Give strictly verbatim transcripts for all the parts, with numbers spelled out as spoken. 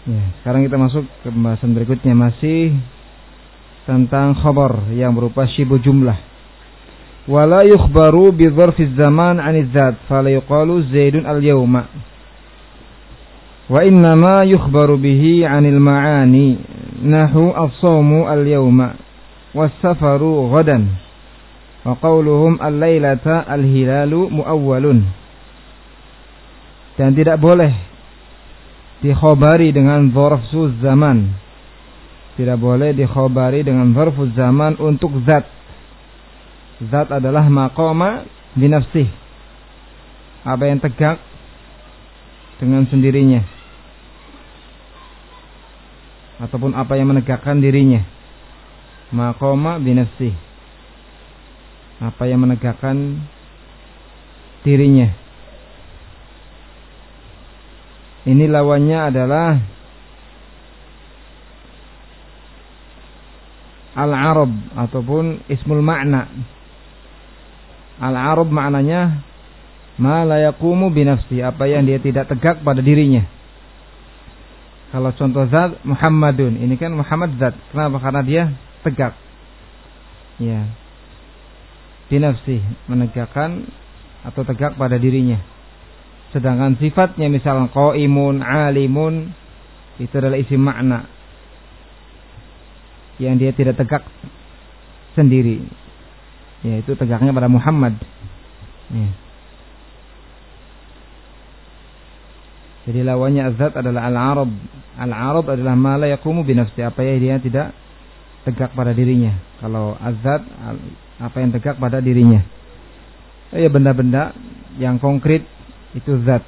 Ya, sekarang kita masuk ke pembahasan berikutnya, masih tentang khabar yang berupa syibu jumlah. Wala yukhbaru bi dzarfiz zaman 'anil zat, fala yuqalu Zaidun al-yawma. Wa innama yukhbaru bihi 'anil ma'ani, nahu as-shawmu al-yawma was-safaru ghadan. Wa qawluhum al-lailata al-hilalu muawwalun. Dan tidak boleh dikhobari dengan dzarfuz zaman. Tidak boleh dikhobari dengan dzarfuz zaman untuk zat. Zat adalah maqama binafsih, apa yang tegak dengan sendirinya, ataupun apa yang menegakkan dirinya. Maqama binafsih, apa yang menegakkan dirinya. Ini lawannya adalah al-arab ataupun ismul ma'na. Al-arab maknanya ma la yaqumu binafsi, apa yang dia tidak tegak pada dirinya. Kalau contoh zat Muhammadun, ini kan Muhammad zat. Kenapa? Karena dia tegak. Ya. Binafsi, menegakkan atau tegak pada dirinya. Sedangkan sifatnya misalnya qaimun, alimun, itu adalah isim makna yang dia tidak tegak sendiri. Ya, itu tegaknya pada Muhammad. Ya. Jadi lawannya azat adalah al-arab. Al-arab adalah ma la yaqumu binafsi, apa yang dia tidak tegak pada dirinya. Kalau azat, apa yang tegak pada dirinya. Ya, benda-benda yang konkret itu zat.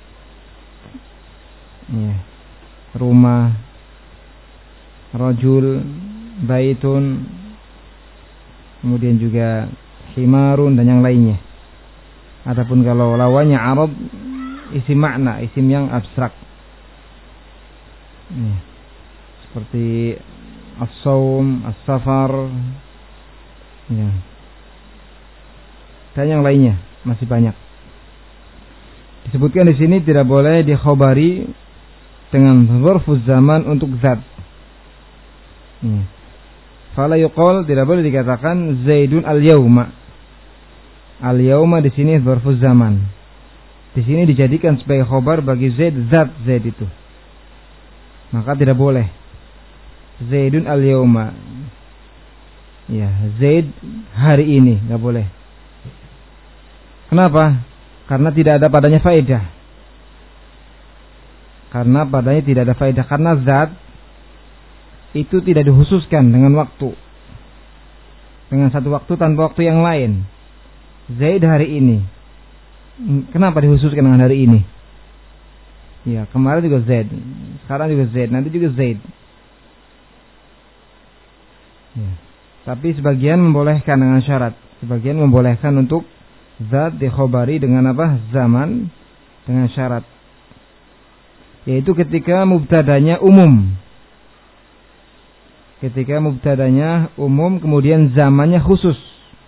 Ya. Rumah, rajul, baitun, kemudian juga himarun dan yang lainnya. Adapun kalau lawannya arab, isim makna, isim yang abstrak. Ya. Seperti as-sawm, as-safar, ya. Dan yang lainnya masih banyak. Disebutkan di sini tidak boleh dikhobari dengan dzarfuz zaman untuk zat. Ya. Fala yuqal, tidak boleh dikatakan Zaidun al-yawma. Al-yawma di sini dzarfuz zaman. Di sini dijadikan sebagai khobar bagi Zaid, zat Zaid itu. Maka tidak boleh Zaidun al-yawma. Ya, Zaid hari ini, enggak boleh. Kenapa? Karena tidak ada padanya faedah. Karena padanya tidak ada faedah. Karena zat itu tidak dikhususkan dengan waktu, dengan satu waktu tanpa waktu yang lain. Zaid hari ini, kenapa dikhususkan dengan hari ini? Ya, kemarin juga Zaid, sekarang juga Zaid, nanti juga Zaid. Ya. Tapi sebagian membolehkan dengan syarat, sebagian membolehkan untuk zat dikhobari dengan apa? Zaman, dengan syarat, yaitu ketika mubtadanya umum. Ketika mubtadanya umum kemudian zamannya khusus.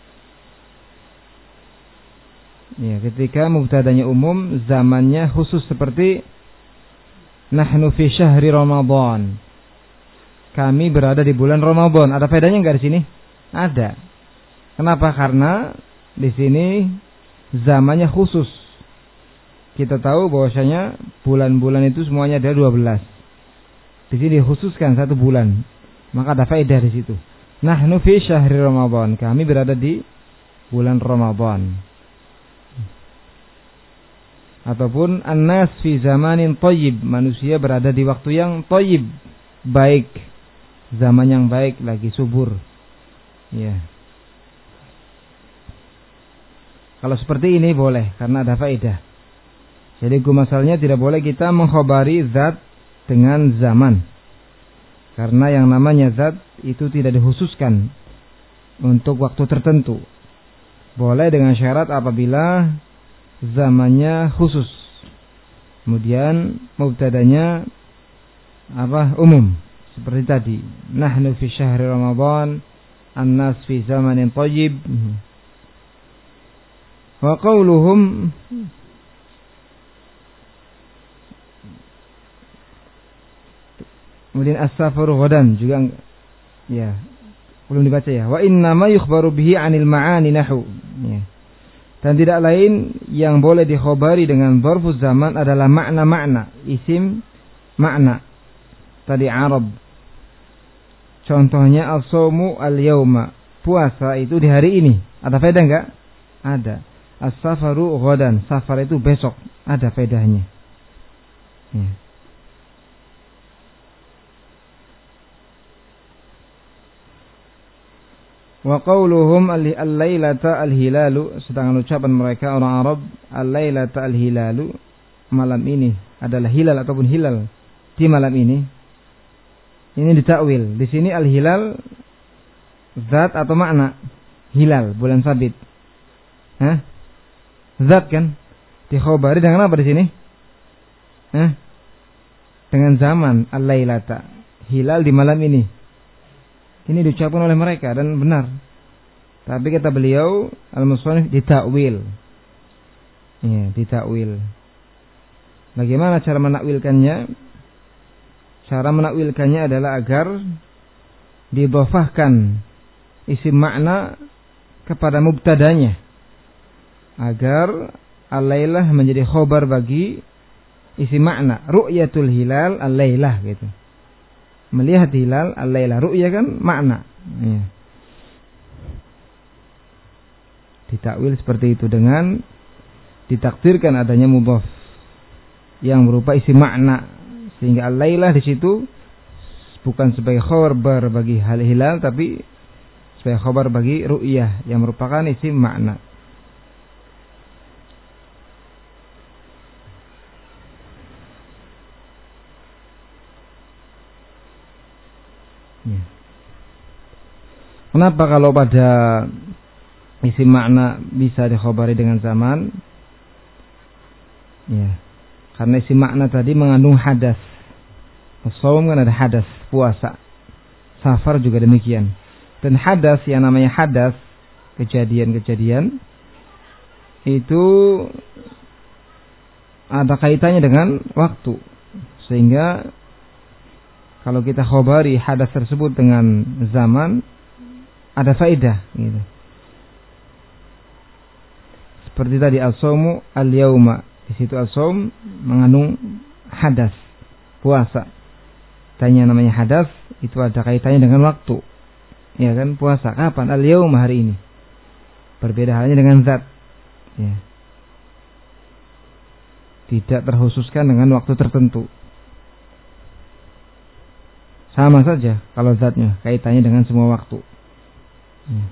Ya, ketika mubtadanya umum zamannya khusus, seperti nahnu fi syahri Ramadan. Kami berada di bulan Ramadan. Ada faedahnya enggak di sini? Ada. Kenapa? Karena di sini zamannya khusus. Kita tahu bahwasanya bulan-bulan itu semuanya ada dua belas. Di sini dikhususkan satu bulan. Maka ada faedah di situ. Nahnu fi syahri Ramadan. Kami berada di bulan Ramadan. Ataupun an-nas fi zamanin thayyib. Manusia berada di waktu yang thayyib, baik. Zaman yang baik, lagi subur. Ya. Kalau seperti ini boleh, karena ada faedah. Jadi hukum asalnya tidak boleh kita mengkhobari zat dengan zaman. Karena yang namanya zat itu tidak dikhususkan untuk waktu tertentu. Boleh dengan syarat apabila zamannya khusus. Kemudian mubtadanya apa? Umum. Seperti tadi. Nahnu fi syahri Ramadan, an-nas fi zamanin thayyib. Wa qawluhum Kemudian as-safaru ghadan juga ya belum dibaca ya. Wa inna ma yukhbaru bihi 'anil ma'ani nahu. Ya. Dan tidak lain yang boleh dikhobari dengan dzarfuz zaman adalah makna-makna, isim makna. Tadi Arab. Contohnya as-shaumu al-yauma. Puasa itu di hari ini. Ada faedah enggak? Ada. As-safaru ghadan. Safar itu besok. Ada faedahnya. Ya. Wa qawluhum al-lailata al-hilalu, sedangkan ucapan mereka orang Arab al-lailata al-hilalu, malam ini adalah hilal ataupun hilal di malam ini. Ini ditakwil. Di sini al-hilal zat atau makna? Hilal, bulan sabit. Hah? Zat kan? Dikhobari dengan apa di sini? Hah? Dengan zaman al-lailata. Hilal di malam ini. Ini diucapkan oleh mereka dan benar. Tapi kata beliau al-musannif ditakwil. Ya, ditakwil. Bagaimana cara menakwilkannya? Cara menakwilkannya adalah agar didhofahkan isim makna kepada mubtadanya. Agar al-lailah menjadi khobar bagi isim makna. Ru'yatul hilal al-lailah gitu. Melihat hilal al-lailah, ru'ya kan makna. Ya. Ditakwil seperti itu dengan ditakdirkan adanya mudhaf yang berupa isi makna, sehingga al-lailah di situ bukan sebagai khabar bagi hal hilal, tapi sebagai khabar bagi ru'yah yang merupakan isi makna. Ya. Kenapa kalau pada isi makna bisa dikhobari dengan zaman? Ya, karena isi makna tadi mengandung hadas. Shaum kan ada hadas, puasa. Safar juga demikian. Dan hadas, yang namanya hadas, kejadian-kejadian itu ada kaitannya dengan waktu. Sehingga kalau kita khobari hadas tersebut dengan zaman, ada faedah gitu. Seperti tadi as-shaumu al-yauma. Di situ as-shaum mengandung hadas, puasa. Dan yang namanya hadas itu ada kaitannya dengan waktu. Ya kan, puasa kapan? Al-yauma, hari ini. Berbeda halnya dengan zat. Ya. Tidak terkhususkan dengan waktu tertentu. Sama saja kalau zatnya kaitannya dengan semua waktu. Ya.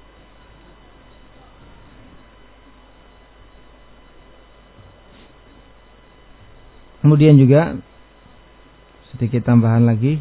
Kemudian juga sedikit tambahan lagi,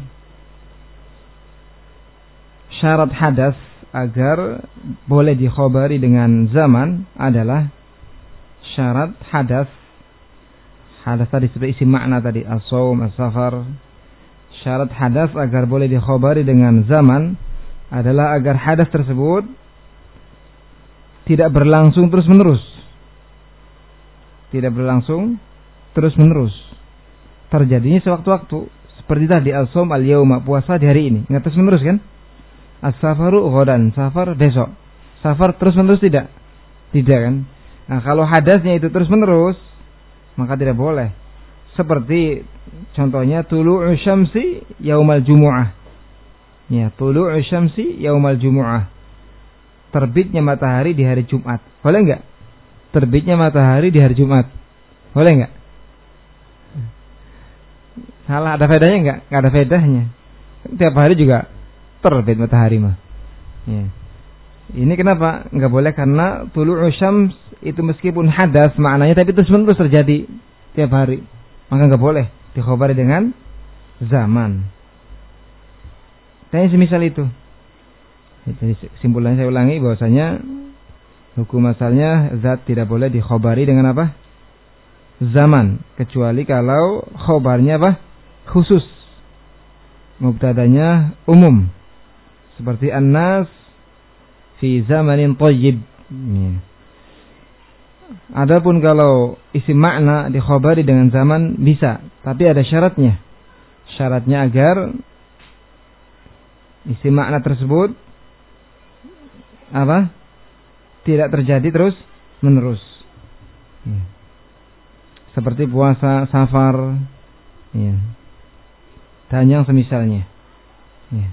syarat hadas agar boleh dikhobari dengan zaman adalah syarat hadas. Hadas tadi sebagai isim makna tadi, as-shaum, as-safar. Syarat hadas agar boleh dikhobari dengan zaman adalah agar hadas tersebut tidak berlangsung terus-menerus. Tidak berlangsung terus-menerus. Terjadinya sewaktu-waktu. Seperti tadi as-shaum al-yauma, puasa di hari ini. Enggak terus-menerus kan? As-safaru ghadan, safar besok. Safar terus-menerus tidak? Tidak kan? Nah, kalau hadasnya itu terus-menerus, maka tidak boleh. Seperti contohnya tulu'u syamsi yaumal jumu'ah. Ya, tulu'u syamsi yaumal jumu'ah. Terbitnya matahari di hari Jumat. Boleh enggak? Terbitnya matahari di hari Jumat. Boleh enggak? Salah, ada faedahnya enggak? Enggak ada faedahnya. Tiap hari juga terbit matahari mah. Ya. Ini kenapa enggak boleh? Karena tulu'u syams itu meskipun hadas maknanya, tapi terus-menerus terjadi tiap hari. Maka enggak boleh dikhobari dengan zaman. Tanya semisal itu. Jadi simpulannya saya ulangi bahwasanya hukum asalnya zat tidak boleh dikhobari dengan apa? Zaman, kecuali kalau khobarnya apa? Khusus. Mubtadanya umum. Seperti an-nas fi zamanin thayyib. Ya. Adapun kalau isim makna dikhobari dengan zaman bisa, tapi ada syaratnya. Syaratnya agar isi makna tersebut apa? Tidak terjadi terus menerus. Ya. Seperti puasa, safar, ya. Dan yang semisalnya. Ya.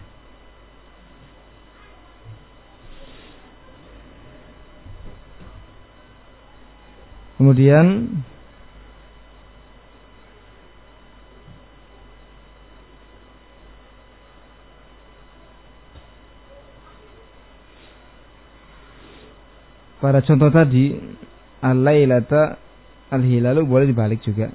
Kemudian pada contoh tadi al-lailata al-hilalu boleh dibalik juga.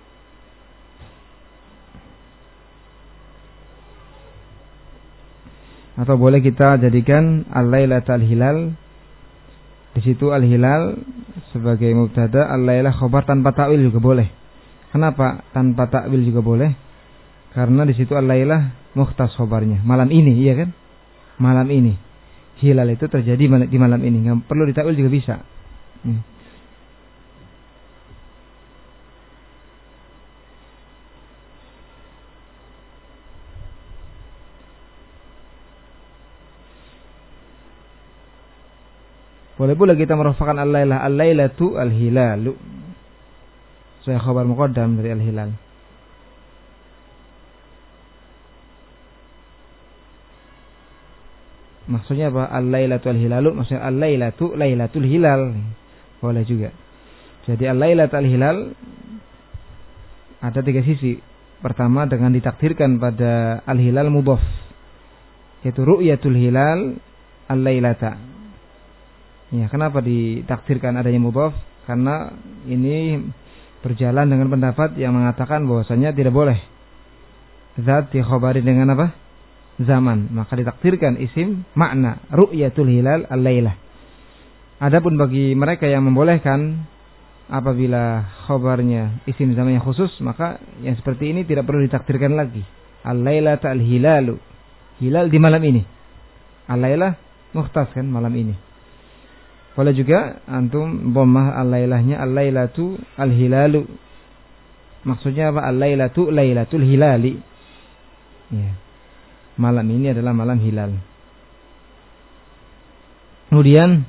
Atau boleh kita jadikan al-lailata al-hilal, di situ al-hilal sebagai mubtada, al-lailah khabar tanpa ta'wil juga boleh. Kenapa tanpa ta'wil juga boleh? Karena di situ al-lailah mukhtas khabarnya, malam ini, iya kan? Malam ini. Hilal itu terjadi di malam ini, nggak perlu ditakwil juga bisa. Hmm. Boleh pula kita merafakan al-lailah, al-lailatu al-hilalu. Saya khabar muqaddam dari al-hilal. Maksudnya apa? Al-lailatu al-hilalu, maksudnya al-lailatu lailatul hilal. Boleh juga. Jadi al-lailatu al-hilal ada tiga sisi. Pertama dengan ditakdirkan pada al-hilal mudhaf, yaitu ru'yatul hilal al-lailata. Ya, kenapa ditakdirkan adanya mudhaf? Karena ini berjalan dengan pendapat yang mengatakan bahwasanya tidak boleh zat dikhabari dengan apa? Zaman, maka ditakdirkan isim makna ru'yatul hilal al-lailah. Adapun bagi mereka yang membolehkan apabila khabarnya isim zaman yang khusus, maka yang seperti ini tidak perlu ditakdirkan lagi. Al-lailata al-hilalu, hilal di malam ini. Al-lailah mukhtas kan malam ini. Boleh juga antum dhammah al-lailahnya al-lailatu al-hilalu. Maksudnya apa? Al-lailatu lailatul hilali. Ya. Malam ini adalah malam hilal. Kemudian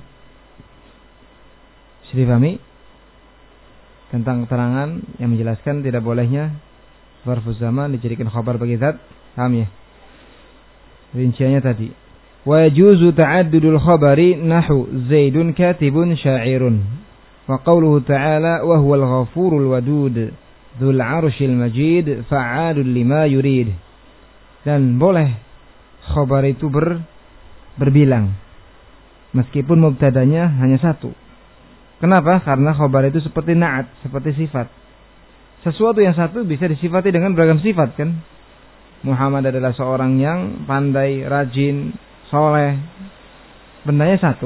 bisa dipahami tentang keterangan yang menjelaskan tidak bolehnya zarfuz zaman dijadikan khabar bagi zat. Paham ya? Rinciannya tadi. Wa yajuzu ta'addudul khabari nahu Zaidun katibun sya'irun. Wa qawluhu ta'ala wa huwal ghafurul wadud dzul 'arsyil majid fa'alul lima yurid. Dan boleh khabar itu ber, berbilang meskipun mubtadanya hanya satu. Kenapa? Karena khabar itu seperti na'at, seperti sifat. Sesuatu yang satu bisa disifati dengan beragam sifat kan? Muhammad adalah seorang yang pandai, rajin, soleh. Bendanya satu.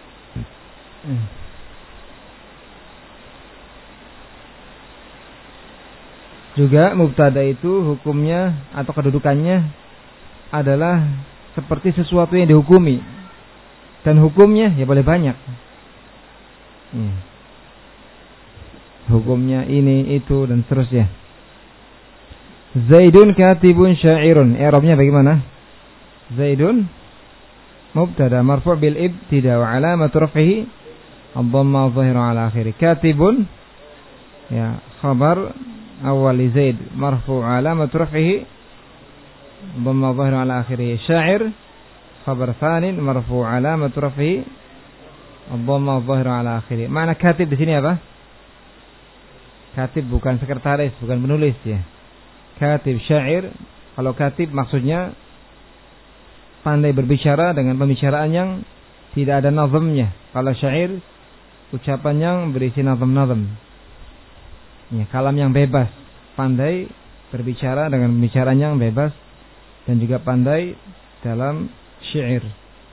Juga mubtada itu hukumnya atau kedudukannya adalah seperti sesuatu yang dihukumi. Dan hukumnya ya boleh banyak. Hmm. Hukumnya ini, itu, dan seterusnya. Zaidun katibun syairun. I'rabnya bagaimana? Zaidun mubtada marfu' bil ibtida wa alamat raf'ihi ad-dhamma adh-dhahira 'ala akhirih. Katibun ya khabar awal Zaid marfu' alamat raf'ihi dhamma adh-dhahira 'ala akhirih. Syair khabar tsani marfu' alamat raf'ihi ad-dhamma adh-dhahira 'ala akhirih. Makna katib di sini apa? Katib bukan sekretaris, bukan penulis ya. Katib syair. Kalau katib maksudnya pandai berbicara dengan pembicaraan yang tidak ada nazamnya. Kalau syair ucapan yang berisi nazam-nazam. Ya, kalam yang bebas, pandai berbicara dengan pembicaraan yang bebas dan juga pandai dalam syair.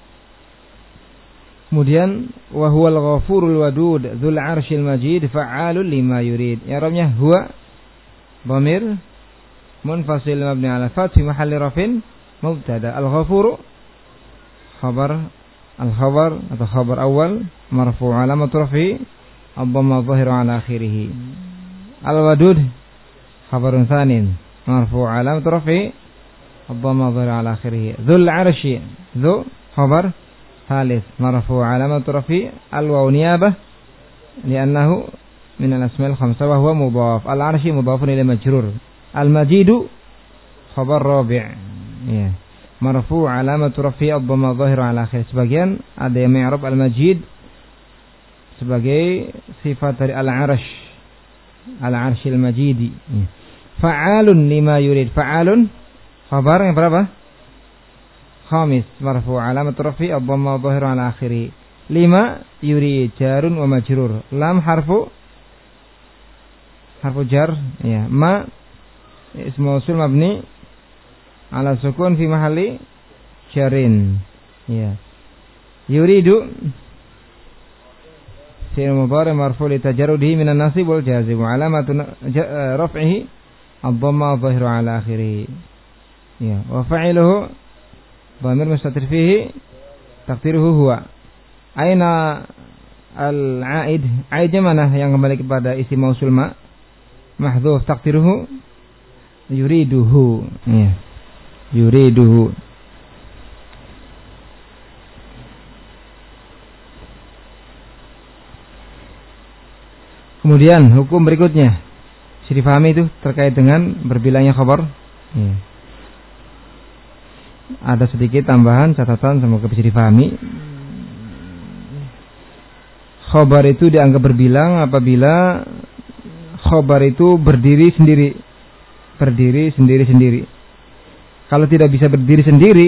Kemudian wa huwal ghafurul wadud dzul 'arsyil majid fa'alul lima yurid. I'rabnya huwa dhamir munfasil mabni 'ala fath fi mahalli rafin mubtada. Al-ghafuru khabar al-khabar atau khabar awal marfu' 'alamat rafi ad-dhamma adh-dhahira 'ala akhirih. Al-wadud khabarun tsanin marfu' alamat rafi ad-dhamma dhahir ala akhirih. Dzul 'arsy, dzu khabar thalits marfu' alamat rafi al-waw niyabah li'annahu min al-asma'il khamsah wa huwa mudhaf. Al-'arsy mudhafun ila majrur. Al-majidu khabar rabi'. Ya. Marfu' alamat rafi ad-dhamma dhahir ala akhirih. Sebagian ada yang mi'rab al-majid sebagai sifat dari al-'arsy, al-'arsyil majidi. Fa'alun lima yurid. Fa'alun khabar yang berapa? Khamis marfu' alamat rafi ad-dhamma dhahir ala akhirih. Lima yurid jarun wa majrur. Lam harfu harfu jar, ya. Ma ismu mausul mabni ala sukun fi mahalli jarin, ya. Yuridu fi'il mudhari' marfu' li tajarrudihi minan nasib wal jazim. Alamatu raf'ihi ad-dhamma dhahiru ala akhirih. Ya, wa fa'iluhu dhamir mustatir fihi taqdiruhu huwa. Aina al-'aid? Aidnya mana yang kembali kepada isim mausul ma? Mahdhuf taqdiruhu yuriduhu. Ya. Yuriduhu. Kemudian hukum berikutnya bisa difahami itu terkait dengan berbilangnya khabar. Ya. Ada sedikit tambahan catatan, semoga bisa difahami. Khabar itu dianggap berbilang apabila khabar itu berdiri sendiri, berdiri sendiri-sendiri. Kalau tidak bisa berdiri sendiri,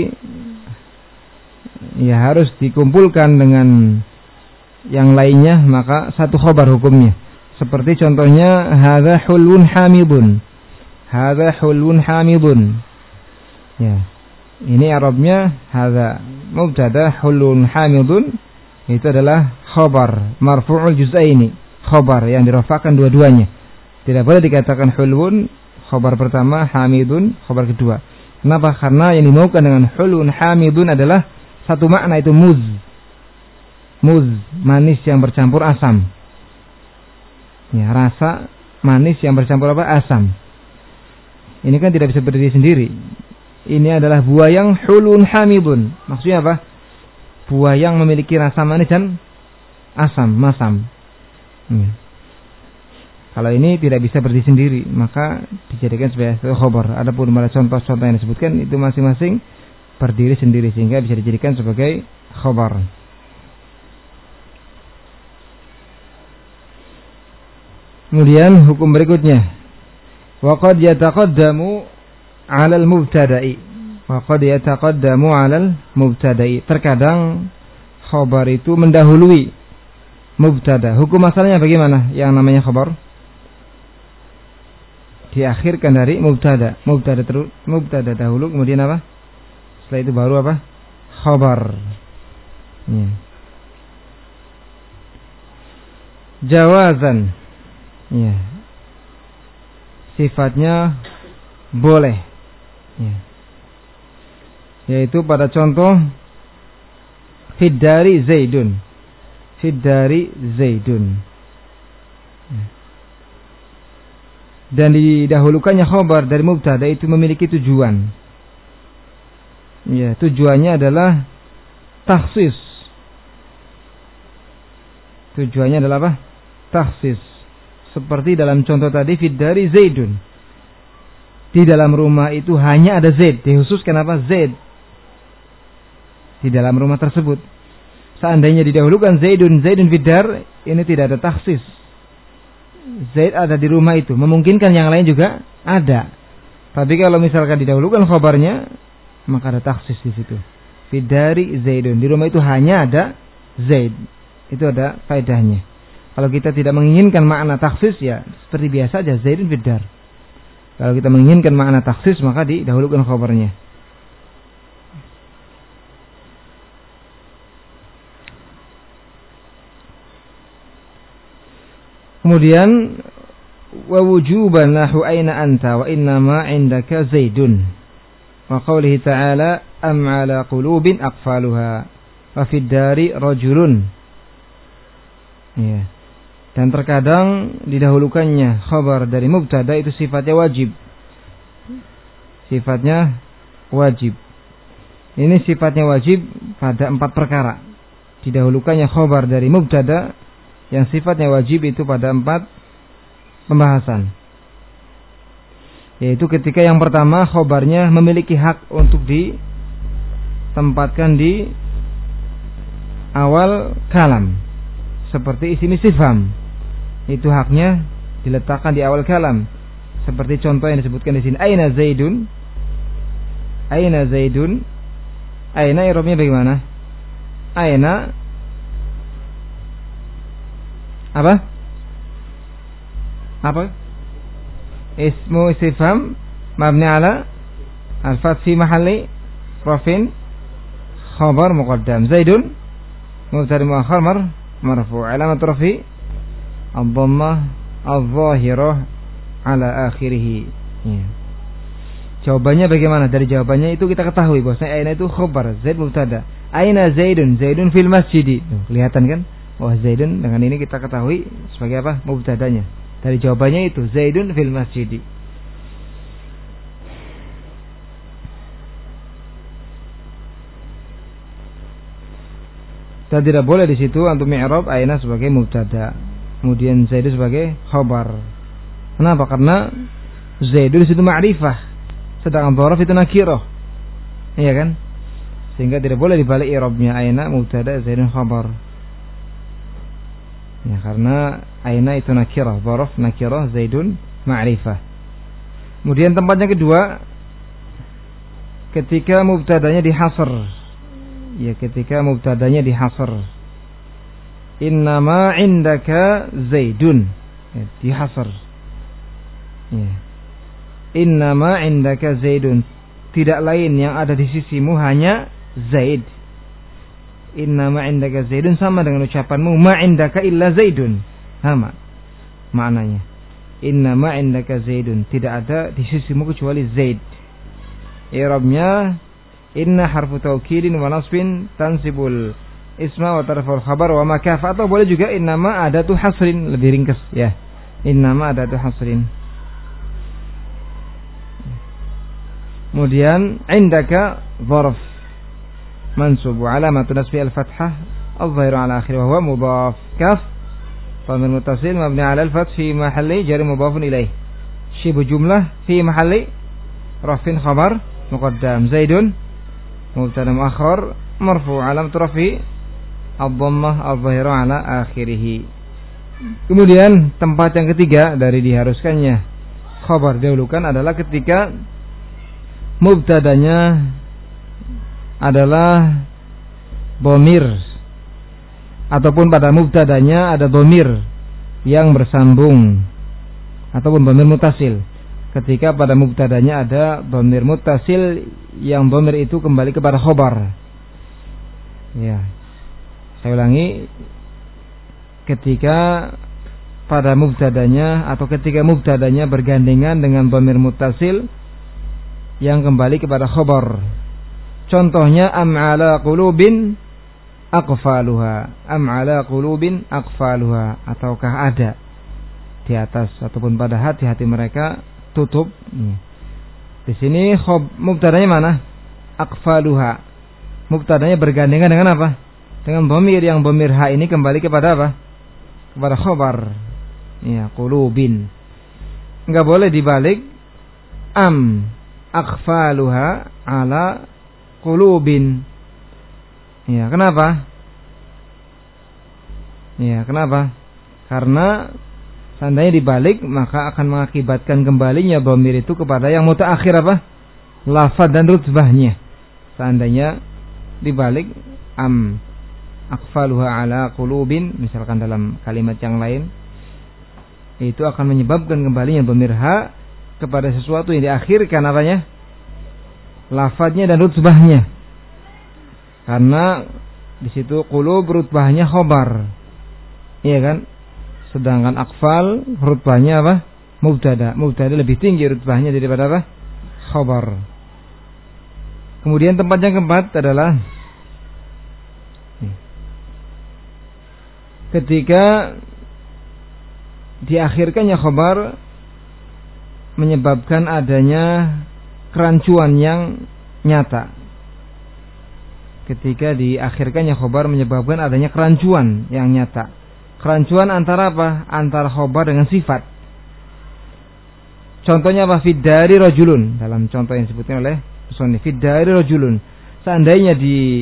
ya harus dikumpulkan dengan yang lainnya, maka satu khabar hukumnya. Seperti contohnya hadza hulwun hamidun. Hadza hulwun hamidun. Ya. Ini Arabnya hadza mubtada hulwun hamidun, itu adalah khabar marfu'ul juz'aini, khabar yang dirafa'kan dua-duanya. Tidak boleh dikatakan hulwun khabar pertama, hamidun khabar kedua. Kenapa? Karena yang dimaukan dengan hulwun hamidun adalah satu makna, itu muz. Muz, manis yang bercampur asam. Ya, rasa manis yang bercampur apa? Asam. Ini kan tidak bisa berdiri sendiri. Ini adalah buah yang hulun hamidun. Maksudnya apa? Buah yang memiliki rasa manis dan asam, masam. Hmm. Kalau ini tidak bisa berdiri sendiri, maka dijadikan sebagai khabar. Adapun pada contoh-contoh yang disebutkan itu masing-masing berdiri sendiri sehingga bisa dijadikan sebagai khabar. Kemudian hukum berikutnya, wa qad yataqaddamu 'alal mubtada'i. Wa qad yataqaddamu 'alal mubtada'i. Terkadang khabar itu mendahului mubtada. Hukum asalnya bagaimana? Yang namanya khabar diakhirkan dari mubtada. Mubtada terus mubtada dahulu, kemudian apa? Setelah itu baru apa? Khabar. Ya. Jawazan. Ya. Sifatnya boleh. Ya. Yaitu pada contoh fiddari Zaidun. Fiddari Zaidun. Ya. Dan didahulukannya khabar dari mubtada itu memiliki tujuan. Ya, tujuannya adalah takhsis. Tujuannya adalah apa? Takhsis. Seperti dalam contoh tadi fiddari Zaidun. Di dalam rumah itu hanya ada Zaid. Dikhususkan apa? Zaid. Di dalam rumah tersebut. Seandainya didahulukan Zaidun, Zaidun fiddar, ini tidak ada takhsis. Zaid ada di rumah itu, memungkinkan yang lain juga ada. Tapi kalau misalkan didahulukan khabarnya, maka ada takhsis di situ. Fiddari Zaidun, di rumah itu hanya ada Zaid. Itu ada faedahnya. Kalau kita tidak menginginkan makna takhsis, ya seperti biasa aja Zaidun fiddar. Kalau kita menginginkan makna takhsis, maka didahulukan khabarnya. Kemudian wa wujuban lahu aina anta wa innama indaka Zaidun. Wa qawlihi ta'ala am 'ala qulubin aqfaluha wa fid dari rajulun. Ya. Dan terkadang didahulukannya khabar dari mubtada itu sifatnya wajib. sifatnya wajib. Ini sifatnya wajib pada empat perkara. Didahulukannya khobar dari mubtada yang sifatnya wajib itu pada empat pembahasan. Yaitu ketika yang pertama khobarnya memiliki hak untuk ditempatkan di awal kalam. Seperti isim istifham. Itu haknya diletakkan di awal kalam. Seperti contoh yang disebutkan di sini. Aina Zaidun? Aina Zaidun? Aina i'rabnya bagaimana? Aina apa? Apa? Ismu istifham mabni ala al-fath fi mahalli rafin khabar muqaddam. Zaidun mubtada muakhar mar marfu'. Alamat rafi ad-dhammah adh-dhahirah ala akhirih. Ya. Jawabannya bagaimana? Dari jawabannya itu kita ketahui bahwasanya aina itu khabar, Zaid mubtada. Aina Zaidun? Zaidun fil masjid. Kelihatan kan? Wah, Zaidun dengan ini kita ketahui sebagai apa? Mubtadanya. Dari jawabannya itu Zaidun fil masjid. Dan tidak boleh di situ untuk mi'rab aina sebagai mubtada, kemudian Zaidun sebagai khabar. Kenapa? Karena Zaidun di situ ma'rifah, sedangkan dzaraf itu nakirah. Iya kan? Sehingga tidak boleh dibalik i'rabnya aina mubtada Zaidun khabar. Ya, karena aina itu nakirah, dzaraf nakirah, Zaidun ma'rifah. Kemudian tempatnya kedua ketika mubtadanya dihasr. Ya, ketika mubtadanya dihasr. Innama indaka Zaidun. Ya, dihasr. Ya. Innama indaka Zaidun. Tidak lain yang ada di sisimu hanya Zaid. Innama indaka Zaidun sama dengan ucapanmu ma indaka illa Zaidun. Sama maknanya. Innama indaka Zaidun. Tidak ada di sisimu kecuali Zaid. I'rabnya inna harfu taukidin wa nasbin tansibul isma wa tarful khabar wa makaf. Atau boleh juga innama adatu hasrin, lebih ringkas ya. Innama adatu hasrin. Kemudian indaka dzarf mansub wa alamatu nasbi al-fathah adh-dhahiru ala akhir wa huwa mudhaf. Kaf dhamir muttasil mabni ala al-fath fi mahalli jar mudhafun ilaih. Shibu jumlah fi mahalli rafin khabar muqaddam. Zaidun mubtada muakhar marfu' alam rafi ad-dhammah adh-dhahiru ala akhirih. Kemudian tempat yang ketiga dari diharuskannya khabar dahulukan adalah ketika mubtadanya adalah dhamir ataupun pada mubtadanya ada dhamir yang bersambung ataupun dhamir muttasil. Ketika pada mubtadanya ada dhamir muttasil yang dhamir itu kembali kepada khabar. Ya. Saya ulangi, ketika pada mubtadanya atau ketika mubtadanya bergandengan dengan dhamir muttasil yang kembali kepada khabar. Contohnya am ala qulubin aqfaluha. Am ala qulubin aqfaluha, ataukah ada di atas ataupun pada hati-hati mereka tutup. Di sini khob mubtadanya mana? Aqfaluha. Mubtadanya bergandengan dengan apa? Dengan dhamir, yang dhamir ha ini kembali kepada apa? Kepada khabar. Ya, qulubin. Enggak boleh dibalik am aqfaluha ala qulubin. Ya, kenapa? Ya, kenapa? Karena seandainya dibalik maka akan mengakibatkan kembalinya dhamir itu kepada yang mutaakhir apa? Lafaz dan rutbahnya. Seandainya dibalik am aqfaluha ala qulubin misalkan dalam kalimat yang lain, itu akan menyebabkan kembalinya dhamir ha kepada sesuatu yang diakhirkan apanya? Lafadznya dan rutbahnya. Karena di situ qulub rutbahnya khabar. Iya kan? Sedangkan aqfal rutbahnya apa? Mubtada. Mubtada lebih tinggi rutbahnya daripada apa? Khabar. Kemudian tempat yang keempat adalah ketika diakhirkannya khabar menyebabkan adanya kerancuan yang nyata. Ketika diakhirkannya khobar menyebabkan adanya kerancuan yang nyata. Kerancuan antara apa? Antara khobar dengan sifat. Contohnya apa? Fiddari rajulun. Dalam contoh yang disebutkan oleh musannif, fiddari rajulun. Seandainya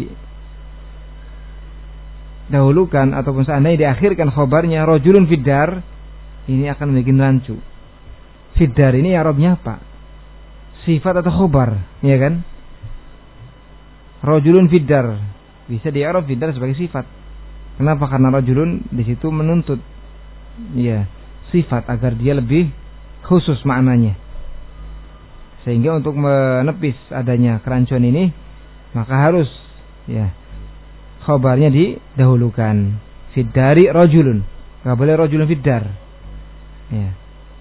didahulukan ataupun seandainya diakhirkan khobarnya rajulun fiddar, ini akan membuat rancu. Fiddar ini i'rabnya apa? Sifat atau khobar, ya kan? Rajulun fiddar bisa di i'rab fiddar sebagai sifat. Kenapa? Karena rajulun di situ menuntut ya sifat agar dia lebih khusus maknanya. Sehingga untuk menepis adanya kerancuan ini maka harus ya khobarnya didahulukan. Fiddari rajulun. Enggak boleh rajulun fiddar. Ya.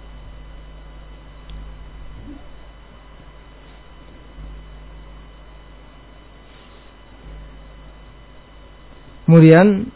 Kemudian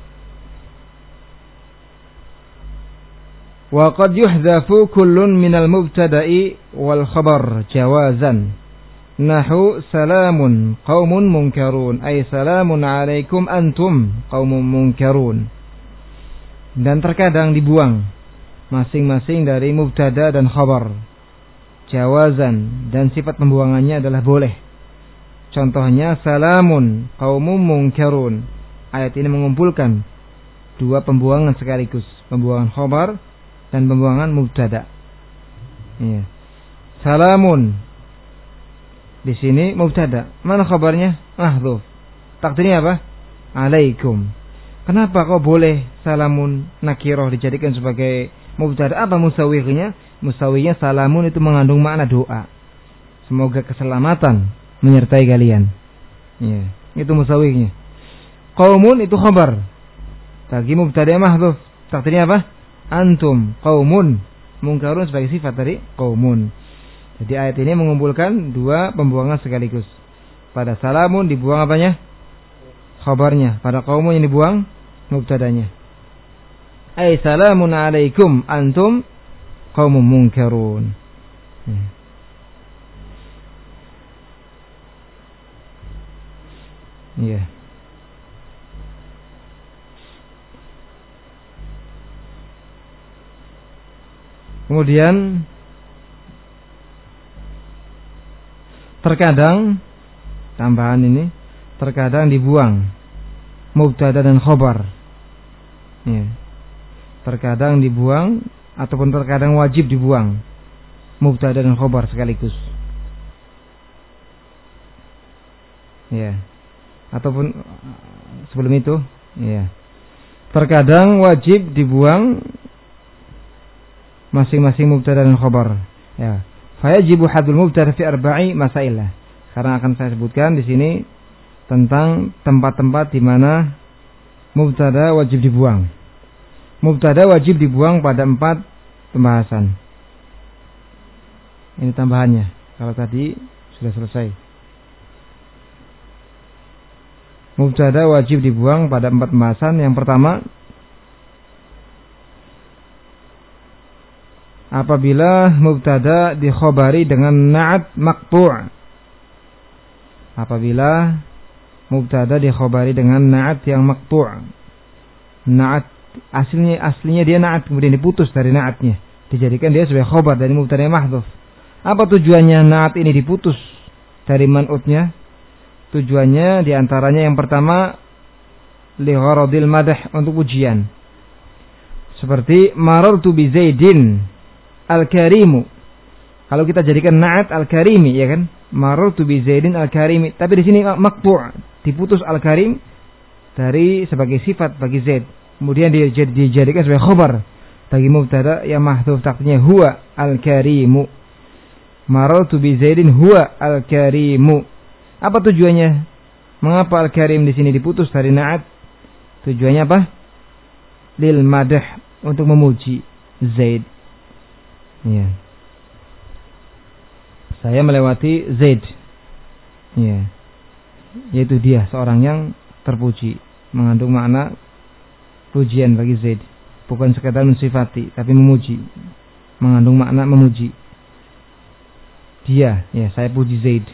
wa qad yuhdhafu kullun minal mubtada'i wal khabar jawazan nahu salamun qaumun munkarun ay salamun alaikum antum qaumun munkarun. Dan terkadang dibuang masing-masing dari mubtada dan khabar jawazan, dan sifat pembuangannya adalah boleh. Contohnya salamun qaumun munkarun. Ayat ini mengumpulkan dua pembuangan sekaligus, pembuangan khabar dan pembuangan mubtada. Ya. Salamun di sini mubtada. Mana khabarnya? Mahdhuf. Takdirnya apa? Alaikum. Kenapa kok boleh salamun nakirah dijadikan sebagai mubtada? Apa musawwighnya? Musawwighnya salamun itu mengandung makna doa. Semoga keselamatan menyertai kalian. Ya, itu musawwighnya. Qaumun itu khabar. Bagi mubtada mahdhuf. Takdirnya apa? Antum qaumun. Munkarun sebagai sifat dari qaumun. Jadi ayat ini mengumpulkan dua pembuangan sekaligus. Pada salamun dibuang apanya? Khabarnya. Pada qaumun yang dibuang mubtadanya. Ay salamun alaikum antum qaumun munkarun. Hmm. Iya. Yeah. Kemudian terkadang tambahan ini terkadang dibuang mubtada dan khabar. Ya. Terkadang dibuang ataupun terkadang wajib dibuang mubtada dan khabar sekaligus. Ya. Ataupun sebelum itu, ya. Terkadang wajib dibuang masing-masing mubtada dan khabar. Ya. Fayajibu hadul mubtada fi arba'i masailah. Karena akan saya sebutkan di sini tentang tempat-tempat di mana mubtada wajib dibuang. Mubtada wajib dibuang pada empat pembahasan. Ini tambahannya. Kalau tadi sudah selesai. Mubtada wajib dibuang pada empat pembahasan. Yang pertama, apabila mubtada dikhobari dengan na'at maqtu'. Apabila mubtada dikhobari dengan na'at yang maqtu'. Na'at aslinya aslinya dia na'at kemudian diputus dari na'atnya, dijadikan dia sebagai khobar dari mubtada mahdhuf. Apa tujuannya na'at ini diputus dari man'utnya? Tujuannya diantaranya yang pertama li gharadil madah, untuk ujian. Seperti marartu bi Zaidin al-Karimu. Kalau kita jadikan na'at al-Karimi, ya kan? Marartu bi Zaidin al-Karimi. Tapi di sini maqtu', diputus al-Karim dari sebagai sifat bagi Zaid. Kemudian dia dijadikan sebagai khabar bagi mubtada yang mahdhuf, takdirnya huwa al-Karimu. Marartu bi Zaidin huwa al-Karimu. Apa tujuannya? Mengapa al-Karim di sini diputus dari na'at? Tujuannya apa? Lil madah, untuk memuji Zaid. Ya. Saya melewati Zaid. Ya. Yaitu dia seorang yang terpuji, mengandung makna pujian bagi Zaid, bukan sekadar mensifati tapi memuji, mengandung makna memuji. dia, ya saya puji Zaid.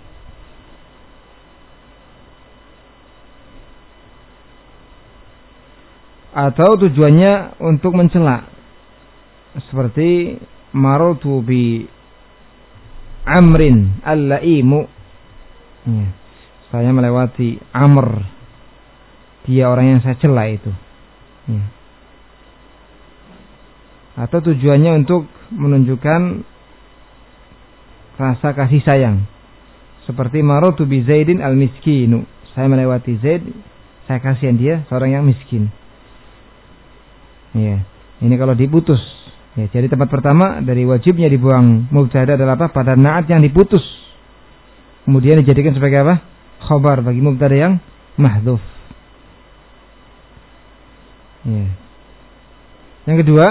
Atau tujuannya untuk mencela, seperti marartu bi Amrin al-Laimu, ya, saya melewati Amr, dia orang yang saya cela itu, ya. Atau tujuannya untuk menunjukkan rasa kasih sayang, seperti marartu bi Zaidin al-Miskinu, saya melewati Zaid, saya kasihan dia seorang yang miskin. Ya, ini kalau diputus. Ya, jadi tempat pertama dari wajibnya dibuang mubtada adalah apa? Pada naat yang diputus. Kemudian dijadikan sebagai apa? Khobar bagi mubtada yang mahdhuf. Ya. Yang kedua,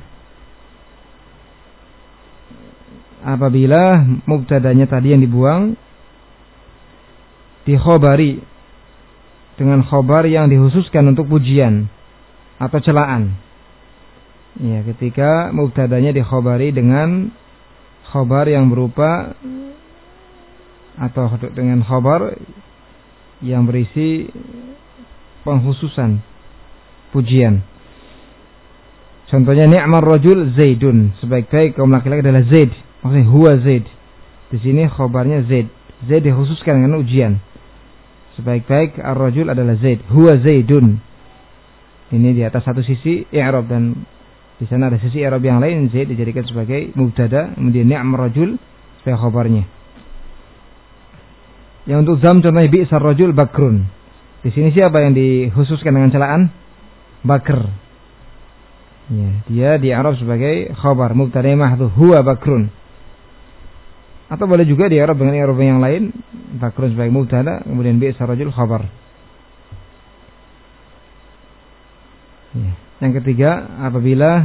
apabila mubtadanya tadi yang dibuang dikhobari dengan khobar yang dikhususkan untuk pujian atau celaan. Ya, ketika mubtadanya dikhobari dengan khobar yang berupa atau dengan khobar yang berisi penghususan pujian. Contohnya ni'mar rajul Zaidun, sebaik-baik kaum laki-laki adalah Zaid. Maksudnya huwa Zaid. Di sini khobarnya Zaid. Zaid dikhususkan dengan ujian. Sebaik-baik ar-rajul adalah Zaid, huwa Zaidun. Ini di atas satu sisi i'rab, dan di sana ada sisi i'rab yang lain. Zaid dijadikan sebagai mubtada, kemudian ni'mar rajul sebagai khabarnya. Yang untuk zam contohnya bi'sar rajul Bakrun. Di sini siapa yang dikhususkan dengan celaan? Bakr. Ya, dia di i'rab sebagai khabar, mubtada mahdhuf, huwa Bakrun. Atau boleh juga di i'rab dengan i'rab yang lain, Bakrun sebagai mubtada, kemudian bi'sar rajul khabar. Ya. Yang ketiga, apabila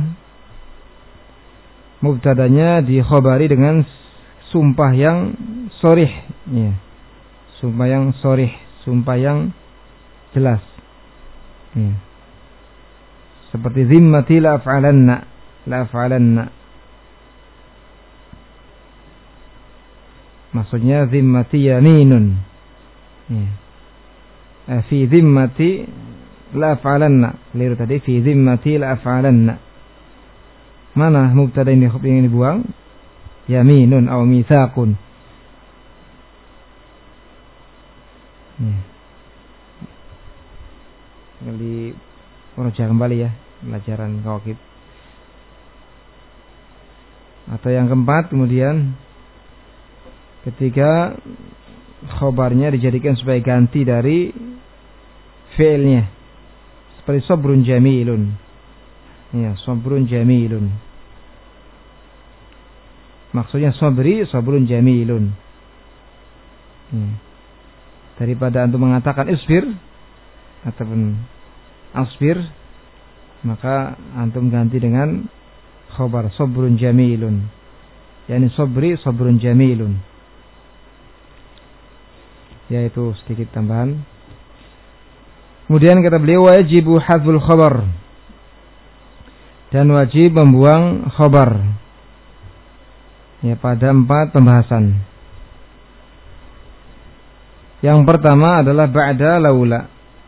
mubtadanya dikhobari dengan sumpah yang sorih, ya. Sumpah yang sorih, sumpah yang jelas, ya. Seperti zimmati la af'alanna, la af'alanna. Maksudnya zimmati yaminun, ya. Eh, fi zimmati la af'alanna, keliru tadi, fi zimmati la af'alanna. Mana mubtada ini yang dibuang? Yaminun atau mitsaqun. Ya. Kali merujuk kembali ya pelajaran kawakib. Atau yang keempat, kemudian ketika khobarnya dijadikan sebagai ganti dari fi'ilnya, seperti sabrun jamilun. Ya, sabrun jamilun. Maksudnya sabri, sabrun jamilun. Ya. Daripada antum mengatakan isbir ataupun asbir, maka antum ganti dengan khabar sabrun jamilun. Yani sabri, sabrun jamilun. Yaitu sedikit tambahan. Kemudian kata beliau, wajibu hadzul khabar, dan wajib membuang khabar, ya, pada empat pembahasan. Yang pertama adalah ba'da laula.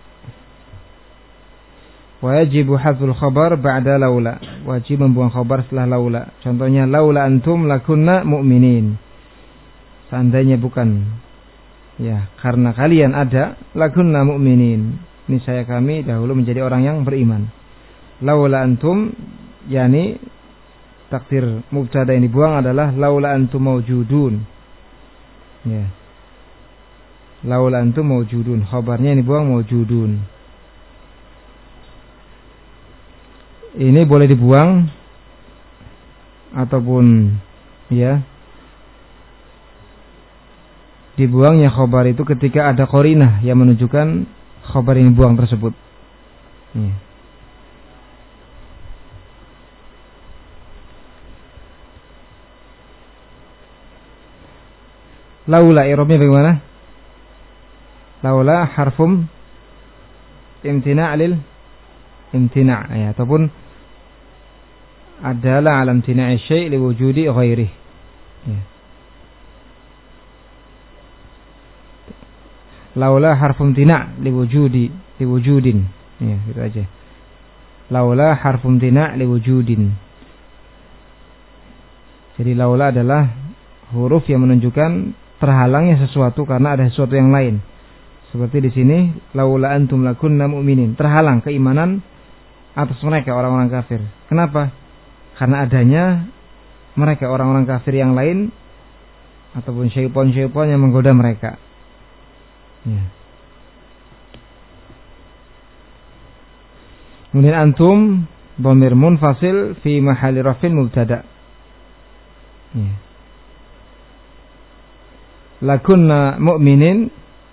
Wajibu hadzul khabar ba'da laula. Wajib membuang khabar setelah laula. Contohnya laula antum lakunna mu'minin. Seandainya bukan, ya, karena kalian ada, lakunna mu'minin, niscaya kami dahulu menjadi orang yang beriman. Laula antum, yakni takdir mubtada yang dibuang adalah laula antum mawjudun. Ya. Laula antum mawjudun, khabarnya yang dibuang mawjudun. Ini boleh dibuang ataupun, ya, dibuangnya khabar itu ketika ada qarinah yang menunjukkan khabar yang dibuang tersebut. Ya. Laula i'rabnya bagaimana? Laula harfum imtina' lil imtina', ya, ataupun adalah alam imtina'i syai' li wujudi ghairihi. Ya. Laula harfum tina' liwujudi liwujudin. Ya, gitu aja. Laula harfum tina' liwujudin. Jadi laula adalah huruf yang menunjukkan terhalangnya sesuatu karena ada sesuatu yang lain. Seperti di sini, laula antum lakunna mu'minin. Terhalang keimanan atas mereka orang-orang kafir. Kenapa? Karena adanya mereka orang-orang kafir yang lain ataupun syaitan-syaitan yang menggoda mereka. Ya. Kemudian antum dhamir munfasil fi mahalli rafin mubtada. Ya. Lakunna mu'minin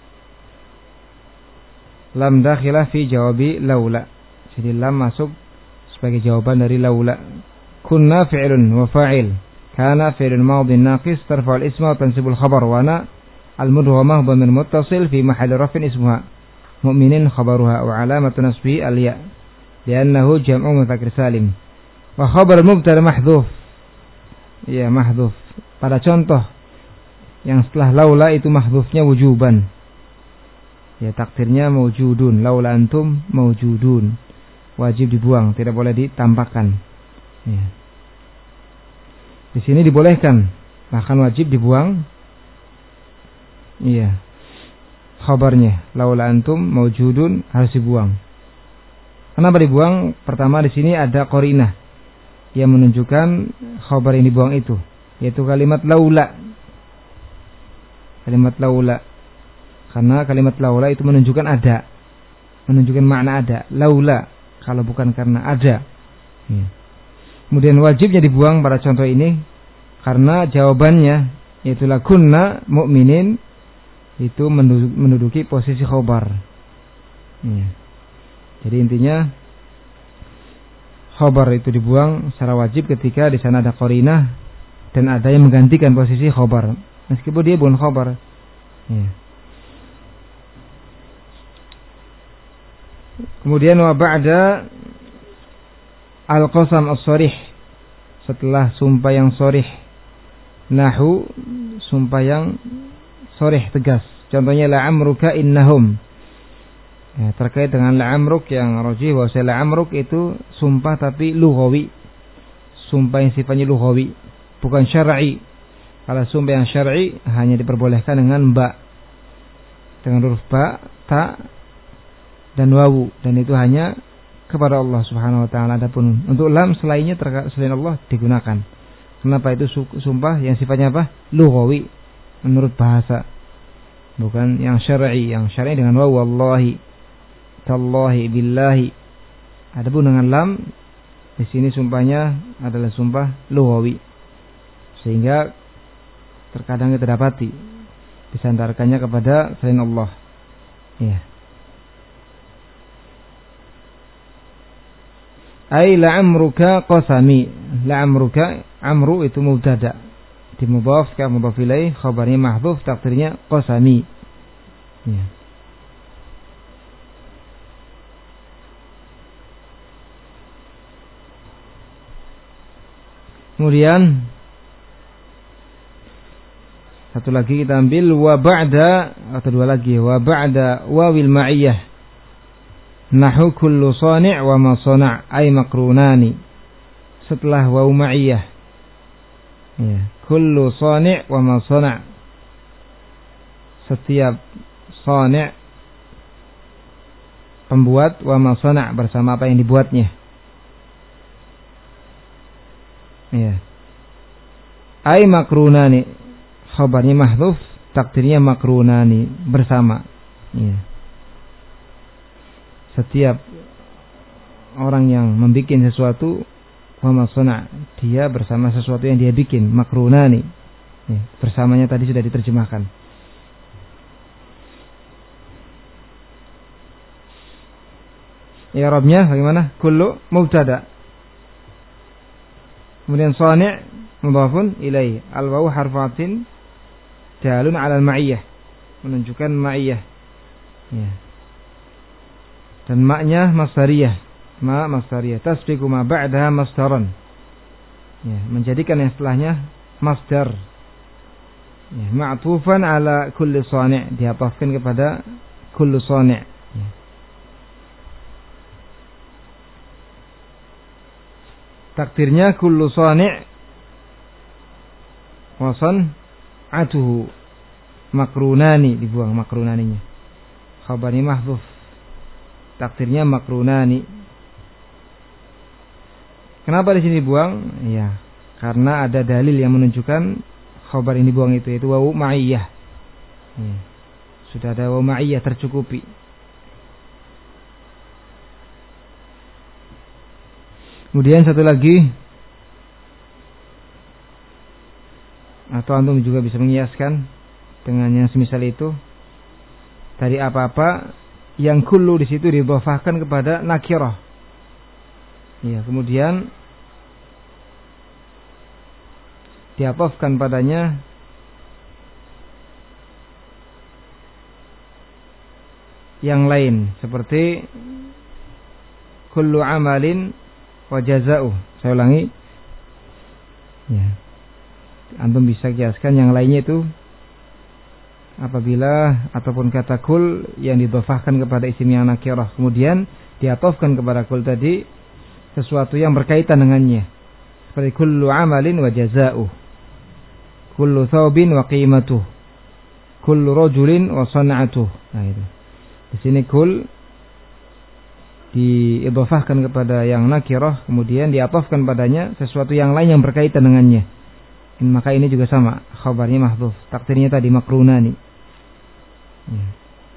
lam dakhilah fi jawabi laula. Jadi lam masuk sebagai jawaban dari laula. Kunna fi'lun wa fa'il. Kana fi'lun madhin naqis tarfa'ul isma wa tansibul khabar wa na al-mudghamah dhamir muttasil fi mahalli rafin ismuha. Mu'minin khabaruha wa alamatu nasbihi al-ya. Li'annahu jam'u mudzakkar salim. Wa khabar mubtada mahdhuf. Ya, mahdhuf. Pada contoh yang setelah laula itu mahdhufnya wujuban. Ya, takdirnya mawjudun. Laula antum mawjudun. Wajib dibuang, tidak boleh ditambahkan. Ya. Di sini dibolehkan, bahkan wajib dibuang. Iya. Khabarnya laula antum mawjudun harus dibuang. Kenapa dibuang? Pertama di sini ada qarinah yang menunjukkan khabar yang dibuang itu, yaitu kalimat laula. Kalimat laula. Karena kalimat laula itu menunjukkan ada, menunjukkan makna ada. Laula, kalau bukan karena ada. Ya. Kemudian wajibnya dibuang pada contoh ini karena jawabannya yaitu lakunna mu'minin itu menduduki posisi khobar. Ya. Jadi intinya khobar itu dibuang secara wajib ketika di sana ada qarinah dan ada yang menggantikan posisi khobar, meskipun dia bukan khobar. Ya. Kemudian wa ba'da al-qasam as-sharih, setelah sumpah yang sharih, nahu sumpah yang sharih tegas. Contohnya la'amruka innahum. Ya, terkait dengan la'amruk yang rajih bahwa la'amruk itu sumpah tapi lughawi. Sumpah yang sifatnya lughawi, bukan syar'i. Kalau sumpah yang syar'i hanya diperbolehkan dengan ba, dengan huruf ba, ta dan wawu, dan itu hanya kepada Allah Subhanahu wa taala. Adapun untuk lam selainnya selain Allah digunakan. Kenapa? Itu sumpah yang sifatnya apa? Lughawi, menurut bahasa. Bukan yang syar'i. Yang syar'i dengan wawu, wallahi, tallahi, billahi. Adapun dengan lam di sini sumpahnya adalah sumpah lughawi. Sehingga terkadang kita dapati disandarkannya kepada selain Allah. Ya. Ai la'amruka qasami. La'amruka, amru itu mubtada, dimudhaf ka mudhaf ilaih, khabarnya mahdhuf, takdirnya qasami. Ya. Kemudian satu lagi kita ambil wa ba'da, atau dua lagi, wa ba'da wawil ma'iyah. Nahu kullu sani' wa ma sana' ay makrunani. Setelah waw ma'iyah, ya, kullu sani' wa ma sana', setiap sani' pembuat, wa ma sana' bersama apa yang dibuatnya. Ya. Ay makrunani, khabarnya mahdhuf, takdirnya makrunani, bersama. Ya. Setiap orang yang membuat sesuatu, wa masana', dia bersama sesuatu yang dia bikin, makrunani. Ya, bersamanya tadi sudah diterjemahkan. I'rabnya bagaimana? Kullu mubtada. Kemudian sani' mudhafun ilaih. Al-wawu harfatin dalun 'ala al-ma'iyyah, menunjukkan ma'iyyah. Ya. Dan maknya masdariyah, ma masdariyah, tasbiqu ma ba'daha masdaran. Ya, menjadikan yang setelahnya masdar. Ya, ma'tufan ala kulli sani', diatafkan kepada kullu sani'. Takdirnya kullu sani' wa san'atuhu makrunani, dibuang makrunaninya. Khabarnya mahdhuf. Takdirnya makrunani. Kenapa di sini dibuang? Ya, karena ada dalil yang menunjukkan khabar ini dibuang itu, yaitu wawu ma'iyah. Ya. Sudah ada wawu ma'iyah tercukupi. Kemudian satu lagi, atau antum juga bisa mengiaskan dengan yang semisal itu, dari apa-apa yang kullu di situ didhofahkan kepada nakirah. Ya, kemudian diatofkan padanya yang lain, seperti kullu amalin wa jaza'uh. Saya ulangi. Ya. Antum bisa kiaskan yang lainnya itu apabila ataupun kata kul yang didhofahkan kepada isim yang nakirah, kemudian diatofkan kepada kul tadi sesuatu yang berkaitan dengannya, seperti kullu amalin wa jaza'uh, kullu thawbin wa qimatuh, kullu rajulin wa san'atuh. Nah itu. Di sini kul diidhofahkan kepada yang nakirah, kemudian diatofkan padanya sesuatu yang lain yang berkaitan dengannya. Maka ini juga sama, khabarnya mahdhuf. Takdirnya tadi makrunani. Ya.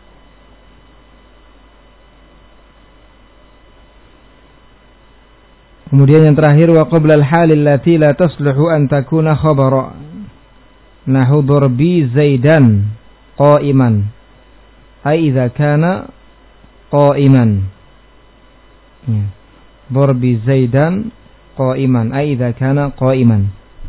Kemudian yang terakhir, wa qabla al-hal allati la tasluhu an takuna khabara. Nahu darbi Zaidan qa'iman. Ai idza kana qa'iman. Ya. Darbi Zaidan qa'iman. Ai idza kana qa'iman.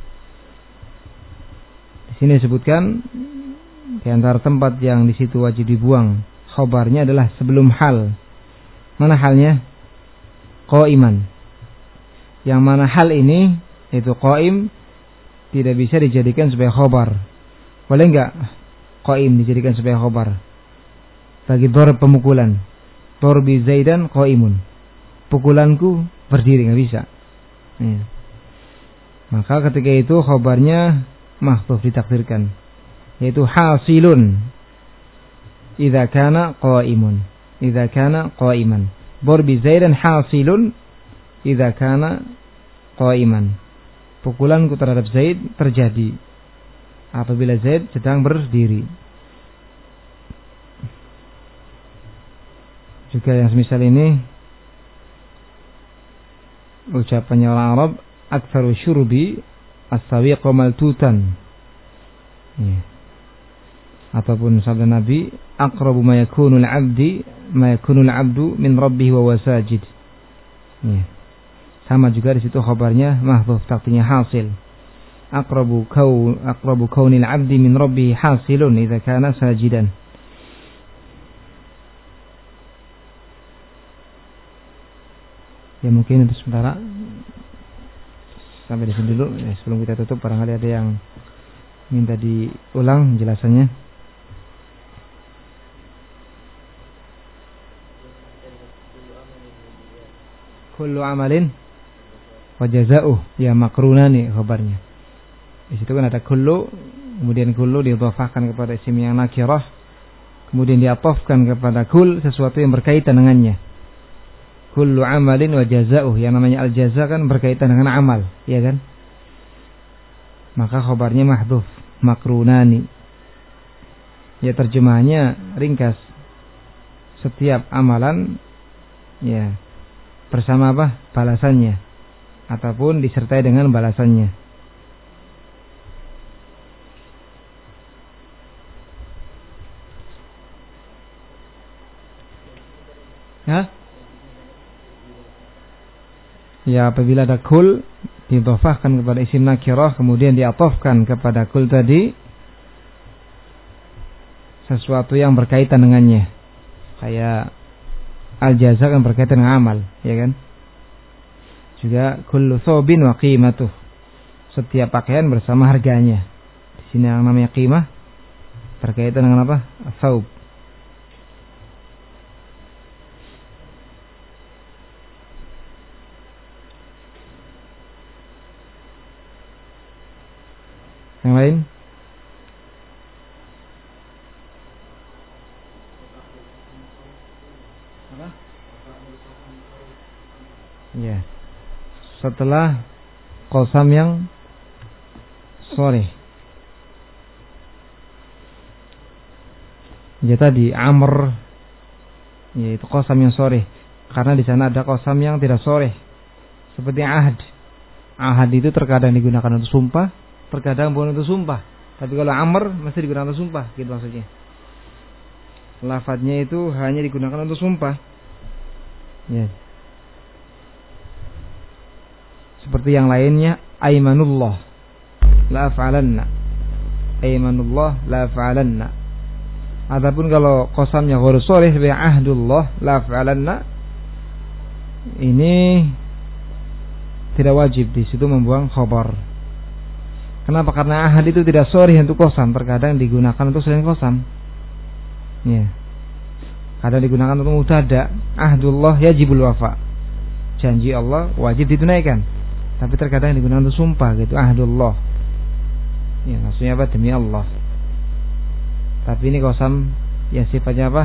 Di sini disebutkan di antara tempat yang di situ wajib dibuang khabarnya adalah sebelum hal. Mana halnya? Qa'iman. Yang mana hal ini, yaitu qa'im, tidak bisa dijadikan sebagai khabar. Boleh enggak qa'im dijadikan sebagai khabar? Bagi darb pemukulan. Darbi Zaidan qa'imun. Pukulanku berdiri, enggak bisa. Ya. Maka ketika itu khabarnya mahdhuf ditakdirkan, yaitu hasilun idza kana qa'imun. Idza kana qa'iman. Darbi Zaidan hasilun idza kana qa'iman. Pukulanku terhadap Zaid terjadi apabila Zaid sedang berdiri. Juga yang semisal ini ucapannya orang Arab, aktsaru syurbi as-sawiq maltutan. Ya. Ataupun sabda Nabi, aqrabu ma yakunu al-'abdi ma yakunu al-'abdu min rabbih wa wasajid. Ya. Sama juga di situ khabarnya mahdhuf, takdirnya hasil. Aqrabu kaun aqrabu kaunil 'abdi min rabbih hasilun idza kana sajidan. Ya mungkin untuk sementara sampai di sini dulu. Ya, sebelum kita tutup, barangkali ada yang minta diulang jelasannya. Kullu amalin wa jaza'uh, ya makrunani khabarnya. Di situ kan ada kullu, kemudian kullu didhofahkan kepada isim yang nakirah, kemudian diatofkan kepada kul sesuatu yang berkaitan dengannya. Kullu amalin wa jaza'uh, yang namanya al-jaza kan berkaitan dengan amal, ya kan? Maka khabarnya mahdhuf, makrunani. Ya terjemahannya ringkas. Setiap amalan ya bersama apa? Balasannya, ataupun disertai dengan balasannya. Ya? Ya, apabila ada kul didhofahkan kepada isim nakirah, kemudian diatofkan kepada kul tadi sesuatu yang berkaitan dengannya. Kayak al-jaza kan berkaitan dengan amal, ya kan? Juga kullu thawbin wa qimatuh. Setiap pakaian bersama harganya. Di sini yang namanya qimah berkaitan dengan apa? Thawb. Apa? Ya. Setelah qasam yang sharih. Ya tadi amr, yaitu qasam yang sharih. Karena di sana ada qasam yang tidak sharih. Seperti ahad. Ahad itu terkadang digunakan untuk sumpah, terkadang bukan untuk sumpah. Tapi kalau amr mesti digunakan untuk sumpah, gitu maksudnya. Lafadznya itu hanya digunakan untuk sumpah. Ya. Seperti yang lainnya, aimanullah la fa'alanna. Aimanullah la fa'alanna. Adapun kalau qasamnya ghairu sharih bi ahdullah la fa'alanna, ini tidak wajib di situ membuang khabar. Kenapa? Karena ahad itu tidak sharih untuk qasam, terkadang digunakan untuk selain qasam. Ya. Kadang digunakan untuk mubtada, ahdullah yajibul wafa. Janji Allah wajib ditunaikan. Tapi terkadang digunakan untuk sumpah gitu, ahdullah. Ya, maksudnya apa? Demi Allah. Tapi ini qasam yang sifatnya apa?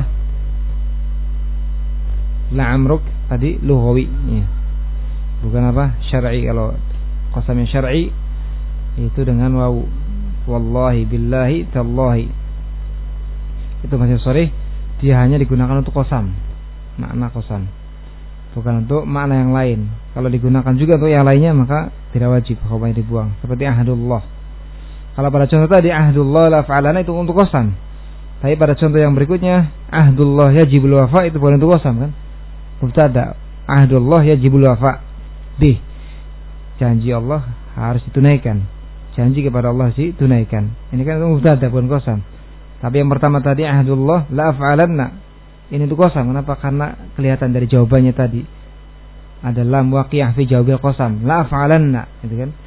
La'amruk tadi lughawi, ya. Bukan apa? Syar'i. Kalau qasam yang syar'i itu dengan waw. Wallahi billahi tallahi. Itu masih sharih, dia hanya digunakan untuk qasam. Makna qasam. Bukan untuk makna yang lain. Kalau digunakan juga untuk yang lainnya maka tidak wajib khabarnya dibuang. Seperti ahdullah. Kalau pada contoh tadi ahdullah la fa'alana itu untuk qasam. Tapi pada contoh yang berikutnya ahdullah yajibul wafa itu bukan untuk qasam kan? Mubtada. Ahdullah yajibul wafa. B. Janji Allah harus ditunaikan. Janji kepada Allah sih tunaikan. Ini kan untuk mubtada bukan qasam. Tapi yang pertama tadi ahdullah la fa'alanna. Ini untuk qasam. Kenapa? Karena kelihatan dari jawabannya tadi ada lam waqiyah fi jawabil qasam. La fa'alanna, gitu kan?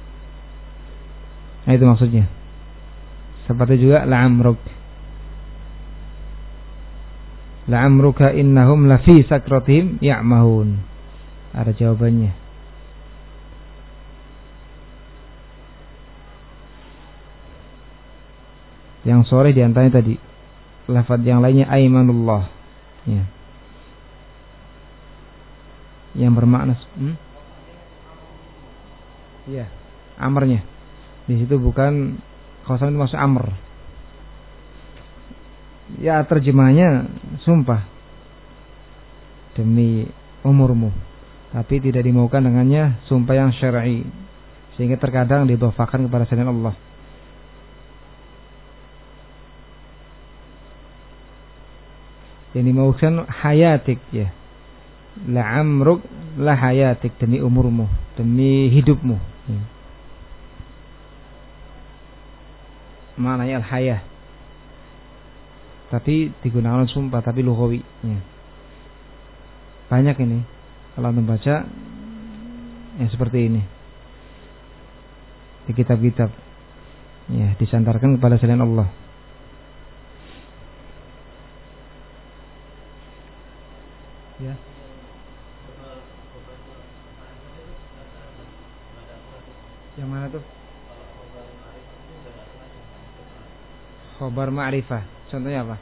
Nah, itu maksudnya. Seperti juga la'amruk. La'amruka innahum lafi sakratihim ya'mahun. Ada jawabannya. Yang sore diantaranya tadi lafaz yang lainnya aimanullah, ya. Yang bermakna hmm? ya, amrnya. Di situ bukan qasam, itu maksud amr. Ya, terjemahnya sumpah demi umurmu. Tapi tidak dimaukan dengannya sumpah yang syar'i, sehingga terkadang didhafakan kepada selain Allah. Yang dimaukan hayatik, ya. La'amruk la hayatik, demi umurmu, demi hidupmu, ya. Maknanya al-hayah. Tapi digunakan sumpah, tapi lughawi, ya. Banyak ini kalau membaca yang seperti ini di kitab-kitab, ya, disandarkan kepada selain Allah. Ya. Yang mana tuh? Khobar ma'rifah. Contohnya apa?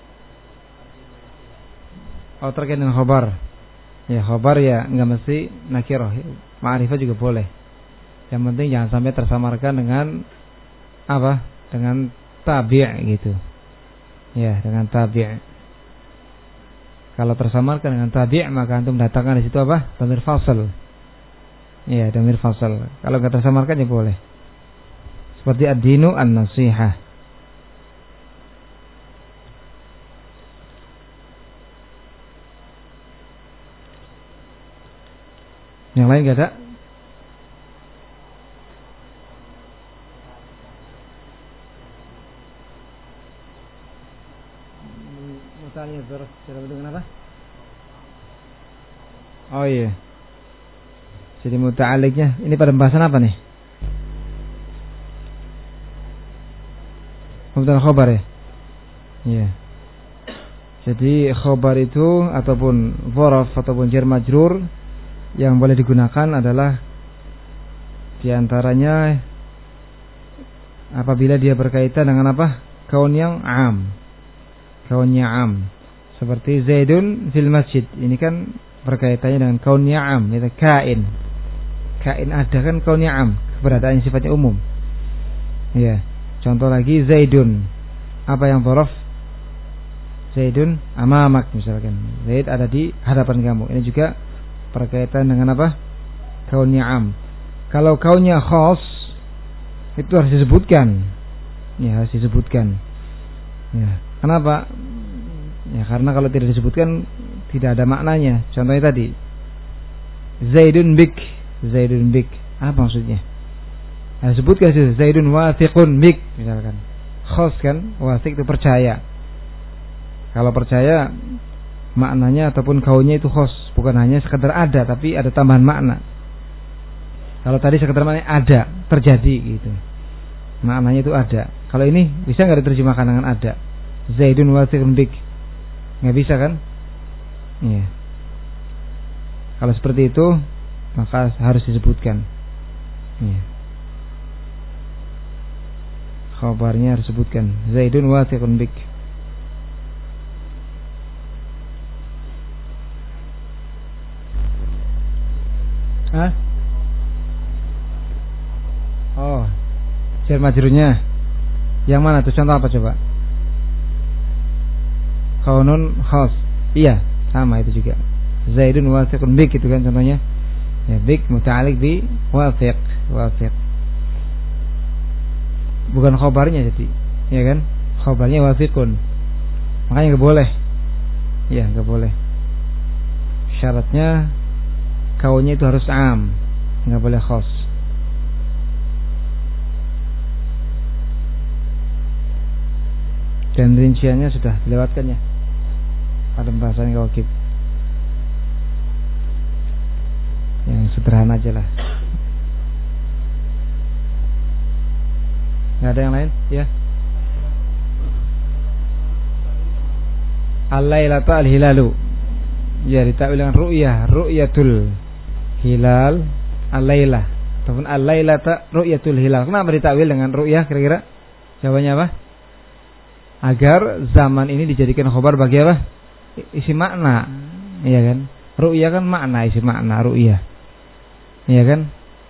Oh, terkait dengan khobar. Ya, khobar ya enggak mesti nakirah. Ma'rifah juga boleh. Yang penting jangan sampai tersamarkan dengan apa? Dengan tabi' gitu. Ya, dengan tabi'. Kalau tersamarkan dengan tabi', maka antum datangkan di situ apa? Dhamir fasal. Iya, dhamir fasal. Kalau enggak tersamarkan ya boleh. Seperti ad-dinu an-nasihah. Yang lain enggak ada? Mutanya terus, cara dengan apa? Oh iya. Jadi muta'alliqnya ini pada pembahasan apa nih? Mubtada khobar ya? Iya. Jadi khobar itu ataupun dzaraf ataupun jar majrur yang boleh digunakan adalah diantaranya apabila dia berkaitan dengan apa? Kaun yang am. Kaunnya am. Seperti Zaidun fil masjid. Ini kan berkaitannya dengan kaunnya am, itu kain. Kain ada kan kaunnya am, keberadaan sifatnya umum. Ya. Contoh lagi Zaidun. Apa yang dhorof? Zaidun amamak misalkan. Zaid ada di hadapan kamu. Ini juga berkaitan dengan apa? Kaunnya am. Kalau kaunnya khas itu harus disebutkan. Ya, harus disebutkan. Ya. Kenapa? Ya, karena kalau tidak disebutkan tidak ada maknanya. Contohnya tadi Zaidun bik, Zaidun bik. Apa maksudnya? Nah, sebutkan sih Zaidun wathiqun bik misalkan. Khas kan? Wathiq itu percaya. Kalau percaya maknanya ataupun kaunnya itu khas, bukan hanya sekedar ada tapi ada tambahan makna. Kalau tadi sekedar maknanya ada, terjadi gitu. Maknanya itu ada. Kalau ini bisa enggak diterjemahkan dengan ada? Zaidun wathiqun bik. Enggak bisa kan? Iya. Kalau seperti itu maka harus disebutkan. Iya. Khabarnya harus disebutkan. Zaidun wathiqun bik. Hah? Oh, jar majrurnya. Yang mana tuh? Contoh apa coba? Kaunun khas. Iya, sama itu juga. Zaidun wathiqun bik itu kan contohnya. Ya, bik muta'alliq bi wathiq, wathiq. Bukan khabarnya jadi, ya kan? Khabarnya wathiqun. Makanya enggak boleh. Ya, enggak boleh. Syaratnya kaunnya itu harus am, enggak boleh khas. Dan rinciannya sudah dilewatkan ya pada pembahasan kawakib. Yang sederhana aja lah. Nggak ada yang lain? Ya. Al-lailatu al-hilalu. Ya, ditakwil dengan ru'yah, ru'yatul hilal al-lailah. Ataupun al-lailata ru'yatul hilal. Kenapa ditakwil dengan ru'yah kira-kira? Jawabannya apa? Agar zaman ini dijadikan khabar bagi apa? Isi makna. Iya kan? Ru'yah kan makna, isi makna ru'yah. Iya kan?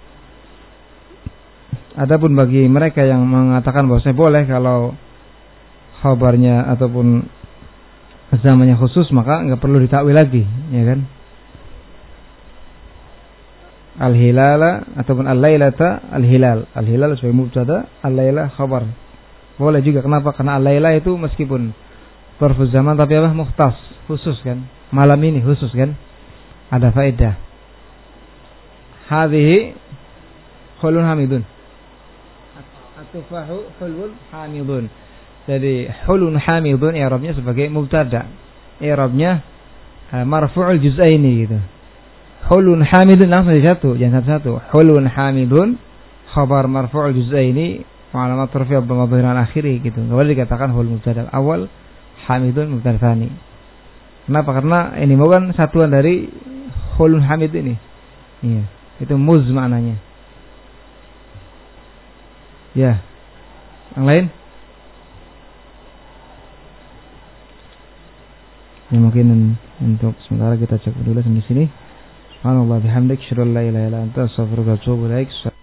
Adapun bagi mereka yang mengatakan bahwasanya boleh kalau khabarnya ataupun zamannya khusus maka enggak perlu ditakwil lagi, ya kan? Al-hilala ataupun al-lailata al-hilal. Al-hilal sebagai mubtada, al-laila khabar. Boleh juga, kenapa? Karena al-laila itu meskipun dzarfuz zaman tapi apa? Mukhtas, khusus kan? Malam ini khusus kan? Ada faedah. Hadhihi khulun hamidun. At-tufahu khulun hamidun. Jadi hulun hamidun i'rabnya sebagai mubtada. I'rabnya marfu'ul juz'aini gitu. Hulun hamidun langsung di satu, jangan satu-satu. Hulun hamidun khabar marfu'ul juz'aini wa alamat raf'i' dhamma dhahiran akhiri gitu. Enggak boleh dikatakan hul mubtada awal, hamidun mubtada tsani. Kenapa? Karena ini bukan satuan dari hulun hamid ini. Iya, itu muz maknanya. Ya. Yang lain? Ya, mungkin untuk sementara kita cukup dulu sampai sini. Subhanallah bihamdik, asyhadu an la ilaha illa anta, astaghfiruka wa atubu ilaik.